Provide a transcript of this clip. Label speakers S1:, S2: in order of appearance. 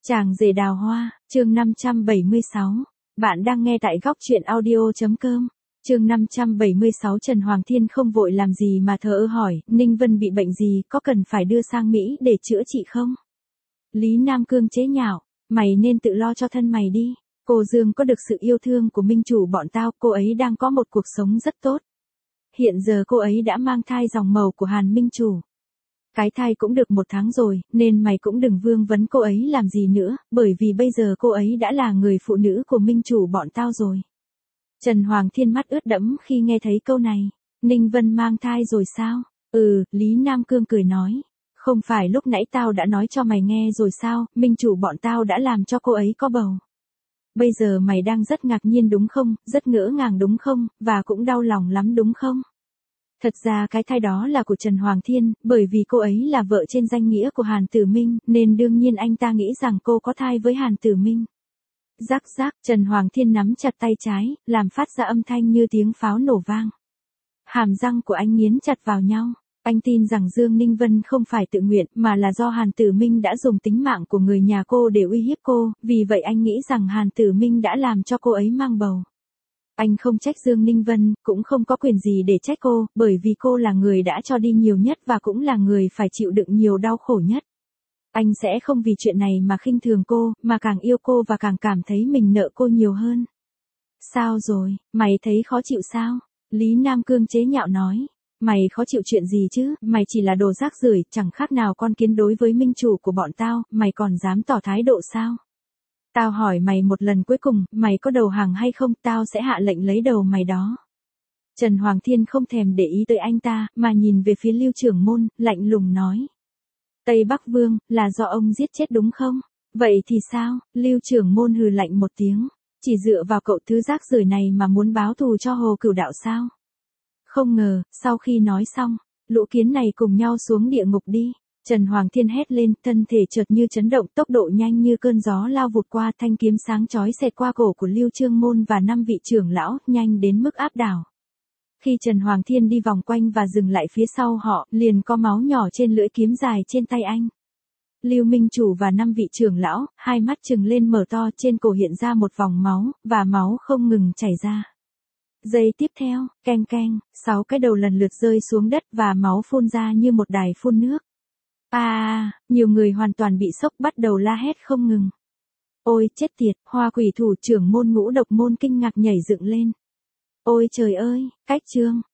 S1: Chàng rể đào hoa, chương 576. Bạn đang nghe tại góc truyện audio.com. Chương 576. Trần Hoàng Thiên không vội làm gì mà thờ ơ hỏi, Ninh Vân bị bệnh gì, có cần phải đưa sang Mỹ để chữa trị không? Lý Nam Cương chế nhạo, mày nên tự lo cho thân mày đi. Cô Dương có được sự yêu thương của minh chủ bọn tao, cô ấy đang có một cuộc sống rất tốt. Hiện giờ cô ấy đã mang thai dòng màu của Hàn minh chủ. Cái thai cũng được 1 tháng rồi, nên mày cũng đừng vương vấn cô ấy làm gì nữa, bởi vì bây giờ cô ấy đã là người phụ nữ của minh chủ bọn tao rồi. Trần Hoàng Thiên mắt ướt đẫm khi nghe thấy câu này. Ninh Vân mang thai rồi sao? Lý Nam Cương cười nói. Không phải lúc nãy tao đã nói cho mày nghe rồi sao, minh chủ bọn tao đã làm cho cô ấy có bầu. Bây giờ mày đang rất ngạc nhiên đúng không, rất ngỡ ngàng đúng không, và cũng đau lòng lắm đúng không? Thật ra cái thai đó là của Trần Hoàng Thiên, bởi vì cô ấy là vợ trên danh nghĩa của Hàn Tử Minh, nên đương nhiên anh ta nghĩ rằng cô có thai với Hàn Tử Minh. Rắc rắc, Trần Hoàng Thiên nắm chặt tay trái, làm phát ra âm thanh như tiếng pháo nổ vang. Hàm răng của anh nghiến chặt vào nhau. Anh tin rằng Dương Ninh Vân không phải tự nguyện, mà là do Hàn Tử Minh đã dùng tính mạng của người nhà cô để uy hiếp cô, vì vậy anh nghĩ rằng Hàn Tử Minh đã làm cho cô ấy mang bầu. Anh không trách Dương Ninh Vân, cũng không có quyền gì để trách cô, bởi vì cô là người đã cho đi nhiều nhất và cũng là người phải chịu đựng nhiều đau khổ nhất. Anh sẽ không vì chuyện này mà khinh thường cô, mà càng yêu cô và càng cảm thấy mình nợ cô nhiều hơn. Sao rồi, mày thấy khó chịu sao? Lý Nam Cương chế nhạo nói. Mày khó chịu chuyện gì chứ, mày chỉ là đồ rác rưởi, chẳng khác nào con kiến đối với minh chủ của bọn tao, mày còn dám tỏ thái độ sao? Tao hỏi mày một lần cuối cùng, mày có đầu hàng hay không, tao sẽ hạ lệnh lấy đầu mày đó. Trần Hoàng Thiên không thèm để ý tới anh ta, mà nhìn về phía Lưu Trưởng Môn, lạnh lùng nói. Tây Bắc Vương, là do ông giết chết đúng không? Vậy thì sao? Lưu Trưởng Môn hừ lạnh một tiếng. Chỉ dựa vào cậu thứ rác rưởi này mà muốn báo thù cho Hồ Cửu Đạo sao? Không ngờ, sau khi nói xong, lũ kiến này cùng nhau xuống địa ngục đi. Trần Hoàng Thiên hét lên, thân thể chợt như chấn động, tốc độ nhanh như cơn gió lao vụt qua, thanh kiếm sáng chói xẹt qua cổ của Lưu Trương Môn và 5 vị trưởng lão, nhanh đến mức áp đảo. Khi Trần Hoàng Thiên đi vòng quanh và dừng lại phía sau họ, liền có máu nhỏ trên lưỡi kiếm dài trên tay anh. Lưu Minh Chủ và 5 vị trưởng lão, hai mắt trừng lên mở to, trên cổ hiện ra một vòng máu, và máu không ngừng chảy ra. Giây tiếp theo, keng keng, 6 cái đầu lần lượt rơi xuống đất và máu phun ra như một đài phun nước. Nhiều người hoàn toàn bị sốc bắt đầu la hét không ngừng. Ôi chết tiệt, Hoa Quỷ thủ trưởng môn Ngũ Độc môn kinh ngạc nhảy dựng lên. Ôi trời ơi, cách chương.